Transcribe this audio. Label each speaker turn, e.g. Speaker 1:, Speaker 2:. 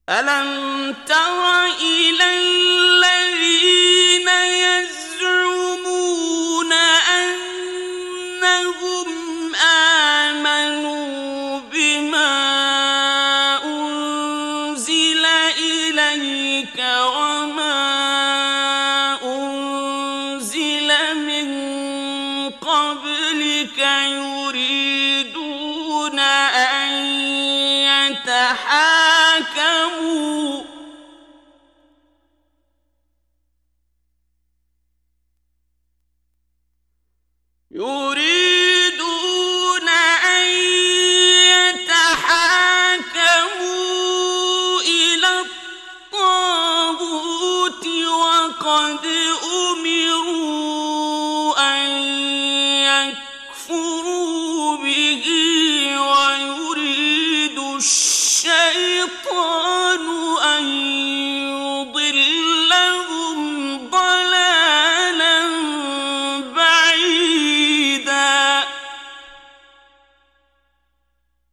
Speaker 1: ألم تر إلى الذين يزعمون أنهم آمنوا بما أنزل إليك وما أنزل من قبلك يريدون أن يتحاكموا إلى الطاغوت وقد أمروا أن يكفروا به ويريد الشيطان